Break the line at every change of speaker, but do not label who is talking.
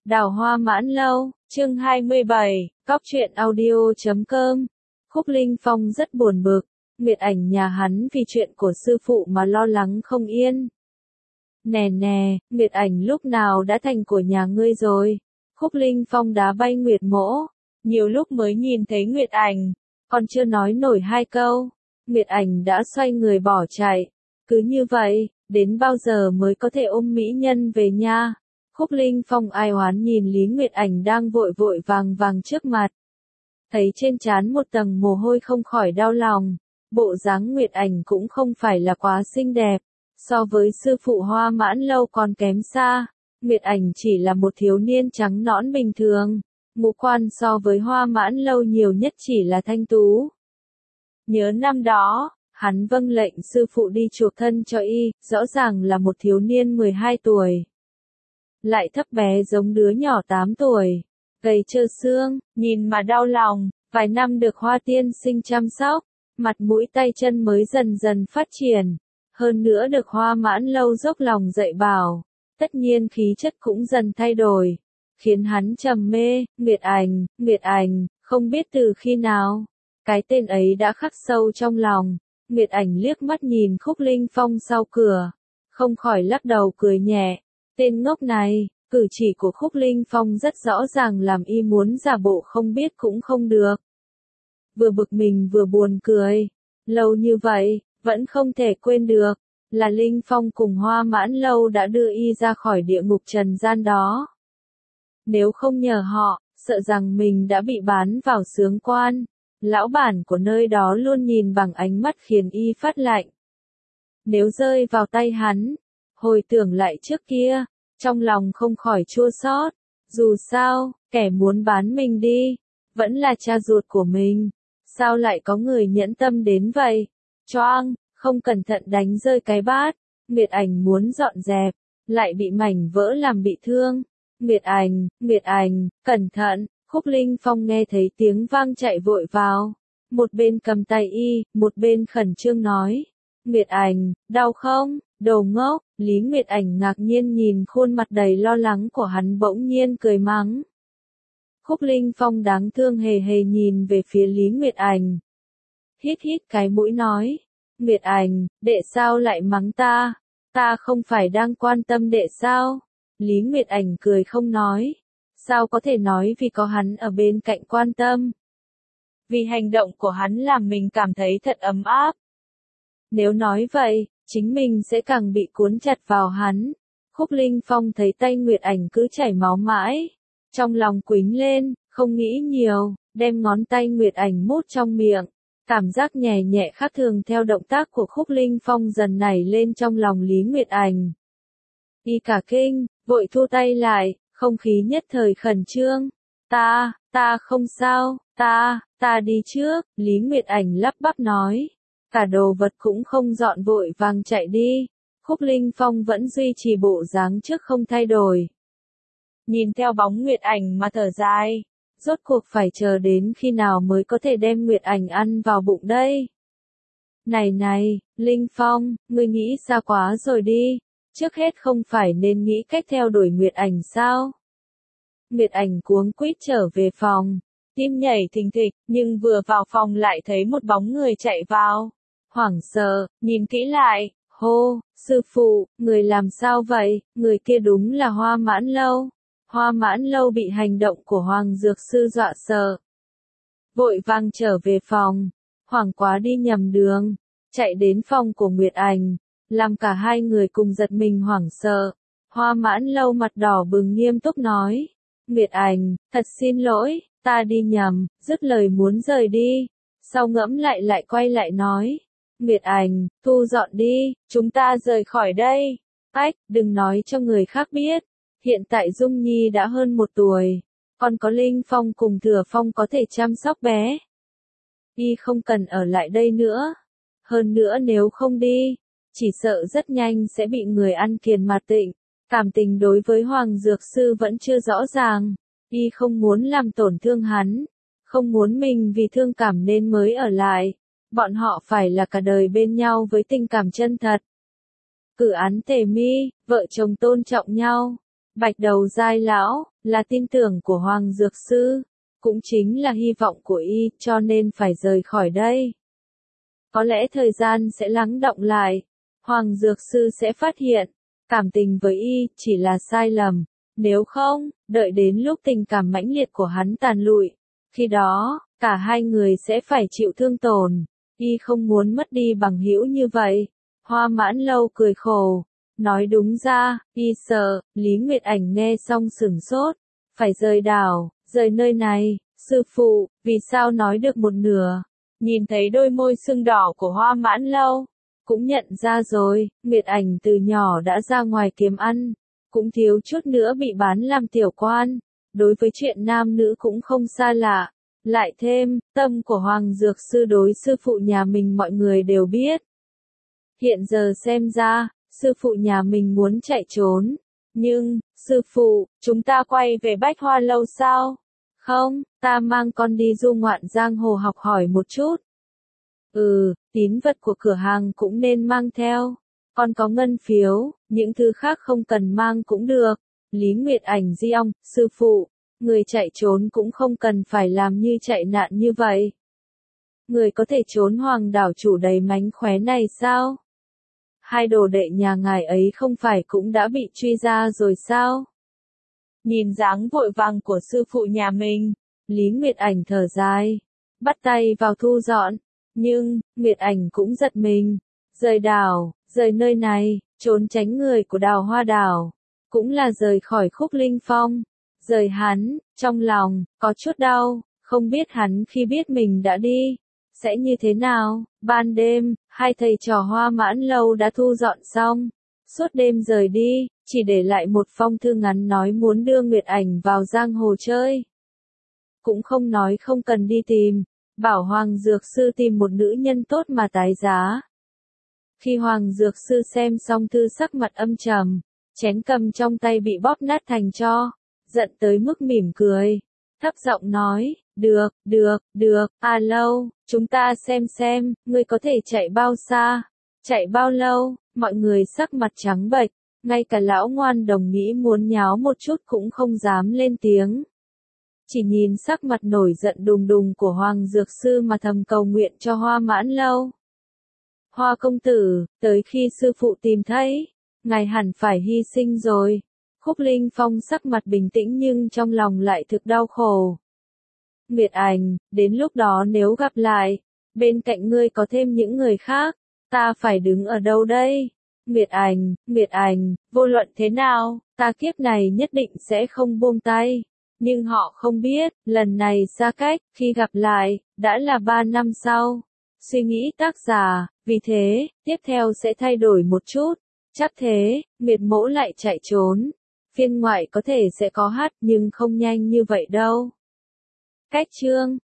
Đào Hoa Mãn Lâu, chương 27, Cóc truyện audio.com. Khúc Linh Phong rất buồn bực, Nguyệt Ảnh nhà hắn vì chuyện của sư phụ mà lo lắng không yên. Nè nè, Nguyệt Ảnh lúc nào đã thành của nhà ngươi rồi? Khúc Linh Phong đá bay Nguyệt Mỗ, nhiều lúc mới nhìn thấy Nguyệt Ảnh, còn chưa nói nổi hai câu, Nguyệt Ảnh đã xoay người bỏ chạy. Cứ như vậy, đến bao giờ mới có thể ôm mỹ nhân về nha? Khúc Linh Phong ai oán nhìn Lý Nguyệt Ảnh đang vội vội vàng vàng trước mặt. Thấy trên trán một tầng mồ hôi không khỏi đau lòng. Bộ dáng Nguyệt Ảnh cũng không phải là quá xinh đẹp. So với sư phụ Hoa Mãn Lâu còn kém xa. Nguyệt Ảnh chỉ là một thiếu niên trắng nõn bình thường. Ngũ quan so với Hoa Mãn Lâu nhiều nhất chỉ là thanh tú. Nhớ năm đó, hắn vâng lệnh sư phụ đi chuộc thân cho y, rõ ràng là một thiếu niên 12 tuổi. Lại thấp bé giống đứa nhỏ 8 tuổi, gầy trơ xương, nhìn mà đau lòng, vài năm được Hoa tiên sinh chăm sóc, mặt mũi tay chân mới dần dần phát triển, hơn nữa được Hoa Mãn Lâu dốc lòng dạy bảo, tất nhiên khí chất cũng dần thay đổi, khiến hắn trầm mê. Nguyệt Ảnh, không biết từ khi nào, cái tên ấy đã khắc sâu trong lòng. Nguyệt Ảnh liếc mắt nhìn Khúc Linh Phong sau cửa, không khỏi lắc đầu cười nhẹ. Tên ngốc này, cử chỉ của Khúc Linh Phong rất rõ ràng làm y muốn giả bộ không biết cũng không được. Vừa bực mình vừa buồn cười. Lâu như vậy, vẫn không thể quên được, là Linh Phong cùng Hoa Mãn Lâu đã đưa y ra khỏi địa ngục trần gian đó. Nếu không nhờ họ, sợ rằng mình đã bị bán vào xướng quan. Lão bản của nơi đó luôn nhìn bằng ánh mắt khiến y phát lạnh. Nếu rơi vào tay hắn, hồi tưởng lại trước kia, trong lòng không khỏi chua xót. Dù sao, kẻ muốn bán mình đi, vẫn là cha ruột của mình. Sao lại có người nhẫn tâm đến vậy? Choang, không cẩn thận đánh rơi cái bát. Nguyệt Ảnh muốn dọn dẹp, lại bị mảnh vỡ làm bị thương. Nguyệt Ảnh, cẩn thận. Khúc Linh Phong nghe thấy tiếng vang chạy vội vào. Một bên cầm tay y, một bên khẩn trương nói. Nguyệt Ảnh, đau không? Đồ ngốc. Lý Nguyệt Ảnh ngạc nhiên nhìn khuôn mặt đầy lo lắng của hắn bỗng nhiên cười mắng. Khúc Linh Phong đáng thương hề hề nhìn về phía Lý Nguyệt Ảnh. Hít cái mũi nói. Nguyệt Ảnh, đệ sao lại mắng ta? Ta không phải đang quan tâm đệ sao? Lý Nguyệt Ảnh cười không nói. Sao có thể nói vì có hắn ở bên cạnh quan tâm? Vì hành động của hắn làm mình cảm thấy thật ấm áp. Nếu nói vậy, chính mình sẽ càng bị cuốn chặt vào hắn. Khúc Linh Phong thấy tay Nguyệt Ảnh cứ chảy máu mãi. Trong lòng quýnh lên, không nghĩ nhiều, đem ngón tay Nguyệt Ảnh mút trong miệng. Cảm giác nhẹ nhẹ khác thường theo động tác của Khúc Linh Phong dần nảy lên trong lòng Lý Nguyệt Ảnh. Y cả kinh, vội thu tay lại, không khí nhất thời khẩn trương. Ta không sao, ta đi trước, Lý Nguyệt Ảnh lắp bắp nói. Cả đồ vật cũng không dọn vội vàng chạy đi. Khúc Linh Phong vẫn duy trì bộ dáng trước không thay đổi. Nhìn theo bóng Nguyệt Ảnh mà thở dài. Rốt cuộc phải chờ đến khi nào mới có thể đem Nguyệt Ảnh ăn vào bụng đây? Này, Linh Phong, ngươi nghĩ xa quá rồi đi. Trước hết không phải nên nghĩ cách theo đuổi Nguyệt Ảnh sao? Nguyệt Ảnh cuống quýt trở về phòng. Tim nhảy thình thịch, nhưng vừa vào phòng lại thấy một bóng người chạy vào. Hoảng sợ, nhìn kỹ lại, hô, sư phụ, người làm sao vậy? Người kia đúng là Hoa Mãn Lâu. Hoa Mãn Lâu bị hành động của Hoàng Dược Sư dọa sợ. Vội vàng trở về phòng, hoảng quá đi nhầm đường, chạy đến phòng của Nguyệt Ảnh, làm cả hai người cùng giật mình hoảng sợ. Hoa Mãn Lâu mặt đỏ bừng nghiêm túc nói. Nguyệt Ảnh, thật xin lỗi, ta đi nhầm, dứt lời muốn rời đi. Sau ngẫm lại quay lại nói. Nguyệt Ảnh, thu dọn đi, chúng ta rời khỏi đây. Ách, đừng nói cho người khác biết. Hiện tại Dung Nhi đã hơn 1 tuổi. Còn có Linh Phong cùng Thừa Phong có thể chăm sóc bé. Y không cần ở lại đây nữa. Hơn nữa nếu không đi, chỉ sợ rất nhanh sẽ bị người ăn kiền mà tịnh. Cảm tình đối với Hoàng Dược Sư vẫn chưa rõ ràng. Y không muốn làm tổn thương hắn. Không muốn mình vì thương cảm nên mới ở lại. Bọn họ phải là cả đời bên nhau với tình cảm chân thật. Cử án tề mi, vợ chồng tôn trọng nhau. Bạch đầu giai lão, là tin tưởng của Hoàng Dược Sư, cũng chính là hy vọng của y, cho nên phải rời khỏi đây. Có lẽ thời gian sẽ lắng đọng lại, Hoàng Dược Sư sẽ phát hiện, cảm tình với y chỉ là sai lầm, nếu không, đợi đến lúc tình cảm mãnh liệt của hắn tàn lụi, khi đó, cả hai người sẽ phải chịu thương tổn, y không muốn mất đi bằng hữu như vậy. Hoa Mãn Lâu cười khổ, nói đúng ra, y sợ. Lý Nguyệt Ảnh nghe xong sửng sốt, phải rời đảo, rời nơi này. Sư phụ, vì sao nói được một nửa? Nhìn thấy đôi môi sưng đỏ của Hoa Mãn Lâu, cũng nhận ra rồi, Nguyệt Ảnh từ nhỏ đã ra ngoài kiếm ăn, cũng thiếu chút nữa bị bán làm tiểu quan, đối với chuyện nam nữ cũng không xa lạ. Lại thêm, tâm của Hoàng Dược Sư đối sư phụ nhà mình mọi người đều biết. Hiện giờ xem ra, sư phụ nhà mình muốn chạy trốn. Nhưng, sư phụ, chúng ta quay về Bách Hoa Lâu sao? Không, ta mang con đi du ngoạn giang hồ học hỏi một chút. Tín vật của cửa hàng cũng nên mang theo. Còn có ngân phiếu, những thứ khác không cần mang cũng được. Lý Nguyệt Ảnh di ong, sư phụ, người chạy trốn cũng không cần phải làm như chạy nạn như vậy. Người có thể trốn Hoàng đảo chủ đầy mánh khóe này sao? Hai đồ đệ nhà ngài ấy không phải cũng đã bị truy ra rồi sao? Nhìn dáng vội vàng của sư phụ nhà mình, Lý Nguyệt Ảnh thở dài, bắt tay vào thu dọn. Nhưng, Nguyệt Ảnh cũng giật mình, rời đảo, rời nơi này, trốn tránh người của Đào Hoa Đảo, cũng là rời khỏi Khúc Linh Phong. Rời hắn, trong lòng, có chút đau, không biết hắn khi biết mình đã đi, sẽ như thế nào. Ban đêm, hai thầy trò Hoa Mãn Lâu đã thu dọn xong, suốt đêm rời đi, chỉ để lại một phong thư ngắn nói muốn đưa Nguyệt Ảnh vào giang hồ chơi. Cũng không nói không cần đi tìm, bảo Hoàng Dược Sư tìm một nữ nhân tốt mà tái giá. Khi Hoàng Dược Sư xem xong thư sắc mặt âm trầm, chén cầm trong tay bị bóp nát thành tro, giận tới mức mỉm cười, thấp giọng nói, được, Lâu, chúng ta xem, ngươi có thể chạy bao xa, chạy bao lâu. Mọi người sắc mặt trắng bệch, ngay cả lão ngoan đồng nghĩ muốn nháo một chút cũng không dám lên tiếng. Chỉ nhìn sắc mặt nổi giận đùng đùng của Hoàng Dược Sư mà thầm cầu nguyện cho Hoa Mãn Lâu. Hoa công tử, tới khi sư phụ tìm thấy, ngài hẳn phải hy sinh rồi. Khúc Linh Phong sắc mặt bình tĩnh nhưng trong lòng lại thực đau khổ. Nguyệt Ảnh, đến lúc đó nếu gặp lại, bên cạnh ngươi có thêm những người khác, ta phải đứng ở đâu đây? Nguyệt Ảnh, vô luận thế nào, ta kiếp này nhất định sẽ không buông tay. Nhưng họ không biết, lần này xa cách, khi gặp lại, đã là 3 năm sau. Suy nghĩ tác giả, vì thế, tiếp theo sẽ thay đổi một chút. Chắc thế, Nguyệt Mỗ lại chạy trốn. Phiên ngoại có thể sẽ có hát nhưng không nhanh như vậy đâu. Cách chương